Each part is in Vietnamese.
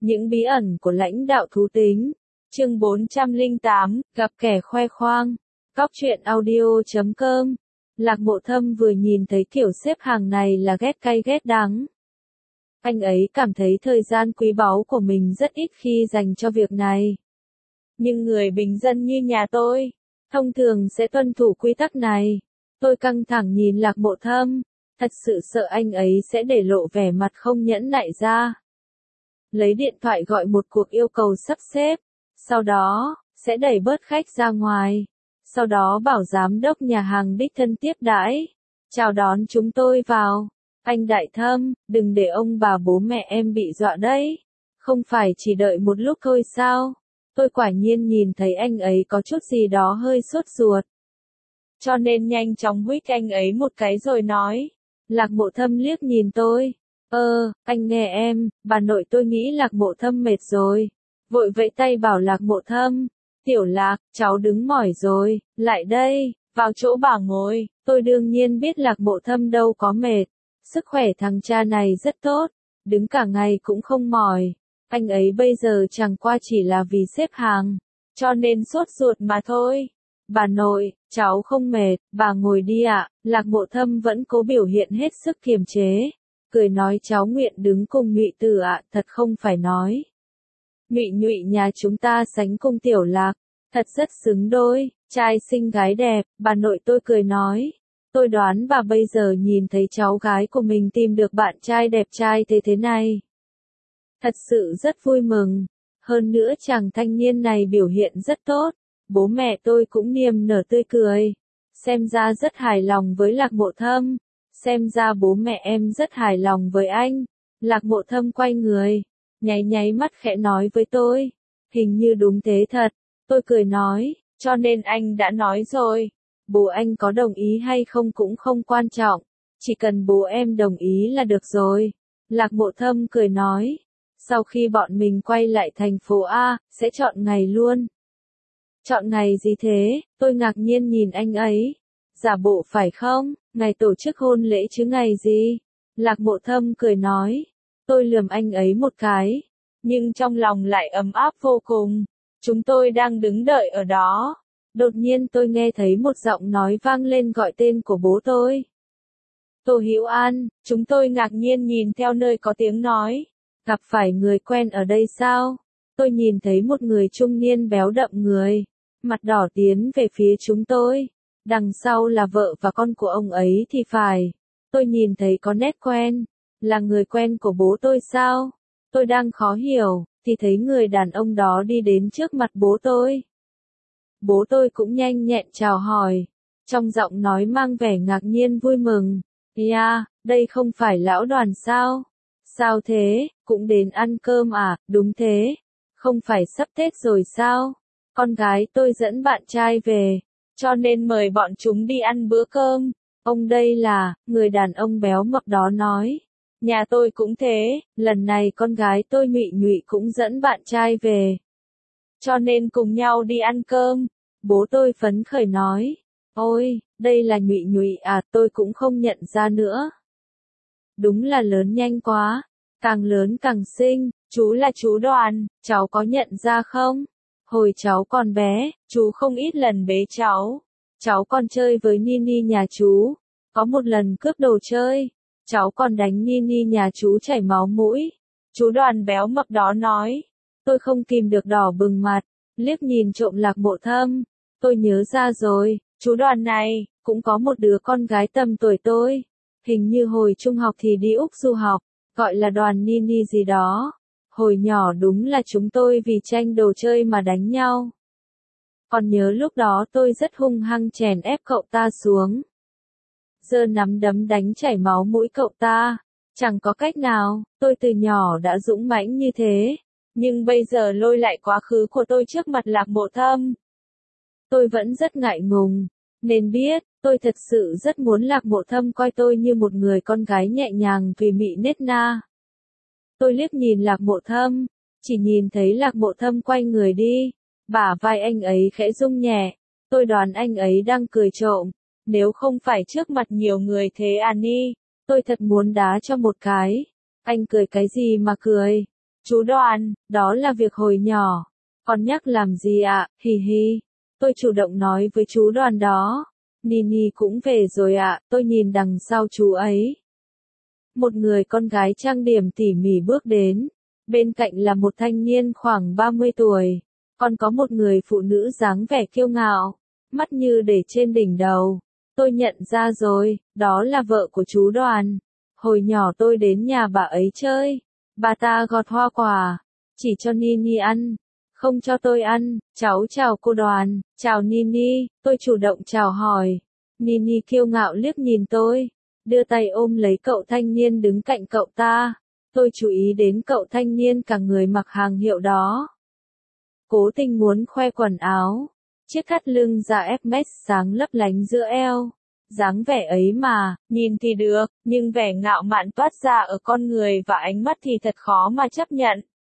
Những bí ẩn của lãnh đạo thú tính. Chương 408, gặp kẻ khoe khoang. Cóc truyện audio.com. Lạc Mộ Thâm vừa nhìn thấy kiểu xếp hàng này là ghét cay ghét đắng. Anh ấy cảm thấy thời gian quý báu của mình rất ít khi dành cho việc này. Nhưng người bình dân như nhà tôi, thông thường sẽ tuân thủ quy tắc này. Tôi căng thẳng nhìn Lạc Mộ Thâm, thật sự sợ anh ấy sẽ để lộ vẻ mặt không nhẫn nại ra. Lấy điện thoại gọi một cuộc yêu cầu sắp xếp, sau đó, sẽ đẩy bớt khách ra ngoài. Sau đó bảo giám đốc nhà hàng đích thân tiếp đãi, chào đón chúng tôi vào. Anh Đại Thâm, đừng để ông bà bố mẹ em bị dọa đấy. Không phải chỉ đợi một lúc thôi sao? Tôi quả nhiên nhìn thấy anh ấy có chút gì đó hơi sốt ruột. Cho nên nhanh chóng huých anh ấy một cái rồi nói. Lạc Mộ Thâm liếc nhìn tôi. Anh nghe em, bà nội tôi nghĩ Lạc Mộ Thâm mệt rồi. Vội vẫy tay bảo Lạc Mộ Thâm. Tiểu Lạc, cháu đứng mỏi rồi, lại đây, vào chỗ bà ngồi. Tôi đương nhiên biết Lạc Mộ Thâm đâu có mệt. Sức khỏe thằng cha này rất tốt, đứng cả ngày cũng không mỏi. Anh ấy bây giờ chẳng qua chỉ là vì xếp hàng, cho nên sốt ruột mà thôi. Bà nội, cháu không mệt, bà ngồi đi ạ. Lạc Mộ Thâm vẫn cố biểu hiện hết sức kiềm chế, cười nói cháu nguyện đứng cùng Nhụy Tử ạ, thật không phải nói. Nhụy nhà chúng ta sánh cùng Tiểu Lạc, thật rất xứng đôi, trai xinh gái đẹp. Bà nội tôi cười nói. Tôi đoán bà bây giờ nhìn thấy cháu gái của mình tìm được bạn trai đẹp trai thế này. Thật sự rất vui mừng. Hơn nữa chàng thanh niên này biểu hiện rất tốt. Bố mẹ tôi cũng niềm nở tươi cười. Xem ra rất hài lòng với Lạc Mộ Thâm. Xem ra bố mẹ em rất hài lòng với anh. Lạc Mộ Thâm quay người, nháy mắt khẽ nói với tôi. Hình như đúng thế thật. Tôi cười nói, cho nên anh đã nói rồi. Bố anh có đồng ý hay không cũng không quan trọng, chỉ cần bố em đồng ý là được rồi. Lạc Mộ Thâm cười nói, sau khi bọn mình quay lại thành phố A, sẽ chọn ngày luôn. Chọn ngày gì thế? Tôi ngạc nhiên nhìn anh ấy. Giả bộ phải không? Ngày tổ chức hôn lễ chứ ngày gì? Lạc Mộ Thâm cười nói. Tôi lườm anh ấy một cái, nhưng trong lòng lại ấm áp vô cùng. Chúng tôi đang đứng đợi ở đó. Đột nhiên tôi nghe thấy một giọng nói vang lên gọi tên của bố tôi. Tô Hữu An. Chúng tôi ngạc nhiên nhìn theo nơi có tiếng nói. Gặp phải người quen ở đây sao? Tôi nhìn thấy một người trung niên béo đậm người, mặt đỏ tiến về phía chúng tôi. Đằng sau là vợ và con của ông ấy thì phải. Tôi nhìn thấy có nét quen. Là người quen của bố tôi sao? Tôi đang khó hiểu, thì thấy người đàn ông đó đi đến trước mặt bố tôi. Bố tôi cũng nhanh nhẹn chào hỏi, trong giọng nói mang vẻ ngạc nhiên vui mừng. Đây không phải lão Đoàn sao? Sao thế, cũng đến ăn cơm à? Đúng thế, không phải sắp Tết rồi sao? Con gái tôi dẫn bạn trai về, cho nên mời bọn chúng đi ăn bữa cơm. Ông đây là, người đàn ông béo mập đó nói. Nhà tôi cũng thế, lần này con gái tôi Nhụy cũng dẫn bạn trai về. Cho nên cùng nhau đi ăn cơm. Bố tôi phấn khởi nói. Ôi, đây là Nhụy à, tôi cũng không nhận ra nữa. Đúng là lớn nhanh quá, càng lớn càng xinh. Chú là chú Đoàn, cháu có nhận ra không? Hồi cháu còn bé, chú không ít lần bế cháu. Cháu còn chơi với Nini nhà chú. Có một lần cướp đồ chơi, cháu còn đánh Nini nhà chú chảy máu mũi. Chú Đoàn béo mập đó nói. Tôi không kìm được đỏ bừng mặt, liếc nhìn trộm Lạc Mộ Thâm. Tôi nhớ ra rồi, chú Đoàn này, cũng có một đứa con gái tầm tuổi tôi. Hình như hồi trung học thì đi Úc du học, gọi là Đoàn Nini gì đó. Hồi nhỏ đúng là chúng tôi vì tranh đồ chơi mà đánh nhau. Còn nhớ lúc đó tôi rất hung hăng chèn ép cậu ta xuống. Giơ nắm đấm đánh chảy máu mũi cậu ta. Chẳng có cách nào, tôi từ nhỏ đã dũng mãnh như thế. Nhưng bây giờ lôi lại quá khứ của tôi trước mặt Lạc Mộ Thâm. Tôi vẫn rất ngại ngùng. Nên biết, tôi thật sự rất muốn Lạc Mộ Thâm coi tôi như một người con gái nhẹ nhàng tùy mị nết na. Tôi liếc nhìn Lạc Mộ Thâm, chỉ nhìn thấy Lạc Mộ Thâm quay người đi. Bả vai anh ấy khẽ rung nhẹ. Tôi đoán anh ấy đang cười trộm. Nếu không phải trước mặt nhiều người thế Annie, tôi thật muốn đá cho một cái. Anh cười cái gì mà cười? Chú Đoàn, đó là việc hồi nhỏ. Con nhắc làm gì ạ, hì hì. Tôi chủ động nói với chú Đoàn đó. Nini cũng về rồi ạ, tôi nhìn đằng sau chú ấy. Một người con gái trang điểm tỉ mỉ bước đến. Bên cạnh là một thanh niên khoảng 30 tuổi. Còn có một người phụ nữ dáng vẻ kiêu ngạo, mắt như để trên đỉnh đầu. Tôi nhận ra rồi, đó là vợ của chú Đoàn. Hồi nhỏ tôi đến nhà bà ấy chơi. Bà ta gọt hoa quả, chỉ cho Nini ăn, không cho tôi ăn. Cháu chào cô Đoàn, chào Nini, tôi chủ động chào hỏi. Nini kiêu ngạo liếc nhìn tôi, đưa tay ôm lấy cậu thanh niên đứng cạnh cậu ta. Tôi chú ý đến cậu thanh niên cả người mặc hàng hiệu đó. Cố tình muốn khoe quần áo, chiếc thắt lưng da Hermes sáng lấp lánh giữa eo. Dáng vẻ ấy mà, nhìn thì được, nhưng vẻ ngạo mạn toát ra ở con người và ánh mắt thì thật khó mà chấp nhận.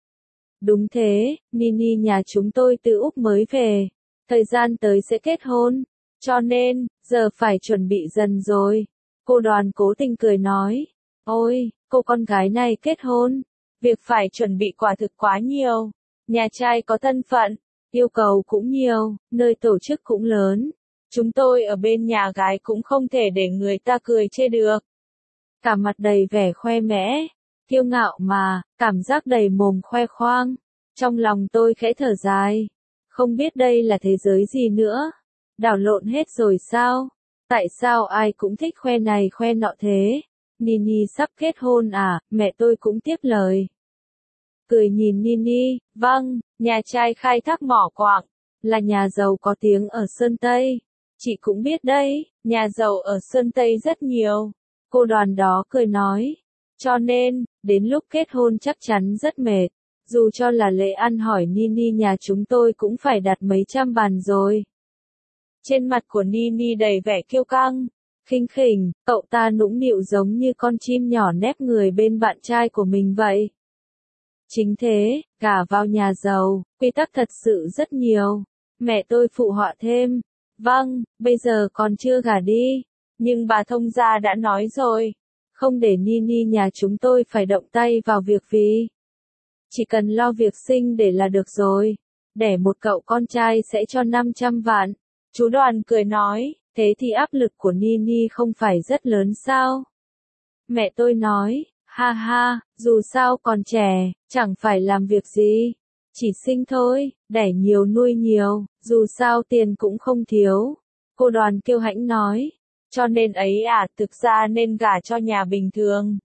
Đúng thế, Nini nhà chúng tôi từ Úc mới về, thời gian tới sẽ kết hôn, cho nên, giờ phải chuẩn bị dần rồi. Cô Đoàn cố tình cười nói, ôi, cô con gái này kết hôn, việc phải chuẩn bị quả thực quá nhiều. Nhà trai có thân phận, yêu cầu cũng nhiều, nơi tổ chức cũng lớn. Chúng tôi ở bên nhà gái cũng không thể để người ta cười chê được. Cả mặt đầy vẻ khoe mẽ, kiêu ngạo mà, cảm giác đầy mồm khoe khoang. Trong lòng tôi khẽ thở dài. Không biết đây là thế giới gì nữa. Đảo lộn hết rồi sao? Tại sao ai cũng thích khoe này khoe nọ thế? Nini sắp kết hôn à? Mẹ tôi cũng tiếp lời. Cười nhìn Nini, vâng, nhà trai khai thác mỏ quặng, là nhà giàu có tiếng ở Sơn Tây. Chị cũng biết đấy, nhà giàu ở Sơn Tây rất nhiều. Cô Đoàn đó cười nói. Cho nên, đến lúc kết hôn chắc chắn rất mệt. Dù cho là lễ ăn hỏi Nini nhà chúng tôi cũng phải đặt mấy trăm bàn rồi. Trên mặt của Nini đầy vẻ kiêu căng, khinh khỉnh, cậu ta nũng nịu giống như con chim nhỏ nép người bên bạn trai của mình vậy. Chính thế, gả vào nhà giàu, quy tắc thật sự rất nhiều. Mẹ tôi phụ họa thêm. Vâng, bây giờ còn chưa gả đi. Nhưng bà thông gia đã nói rồi. Không để Nini nhà chúng tôi phải động tay vào việc vì. Chỉ cần lo việc sinh để là được rồi. Đẻ một cậu con trai sẽ cho 500 vạn. Chú Đoàn cười nói, thế thì áp lực của Nini không phải rất lớn sao? Mẹ tôi nói, ha ha, dù sao còn trẻ, chẳng phải làm việc gì. Chỉ sinh thôi, đẻ nhiều nuôi nhiều, dù sao tiền cũng không thiếu. Cô Đoàn kiêu hãnh nói, cho nên ấy à, thực ra nên gả cho nhà bình thường.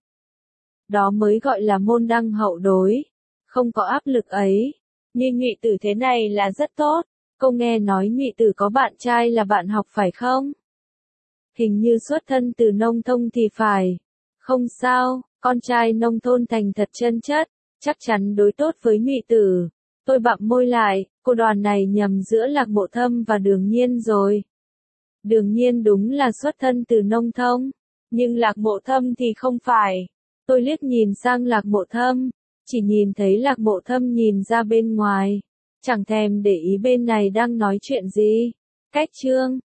Đó mới gọi là môn đăng hậu đối, không có áp lực ấy. Như Nhụy Tử thế này là rất tốt. Cô nghe nói Nhụy Tử có bạn trai là bạn học phải không? Hình như xuất thân từ nông thôn thì phải. Không sao, con trai nông thôn thành thật chân chất, chắc chắn đối tốt với Nhụy Tử. Tôi bặm môi lại, cô Đoàn này nhầm giữa Lạc Mộ Thâm và Đường Nhiên rồi. Đường Nhiên đúng là xuất thân từ nông thôn, nhưng Lạc Mộ Thâm thì không phải. Tôi liếc nhìn sang Lạc Mộ Thâm, chỉ nhìn thấy Lạc Mộ Thâm nhìn ra bên ngoài, chẳng thèm để ý bên này đang nói chuyện gì. Cách chương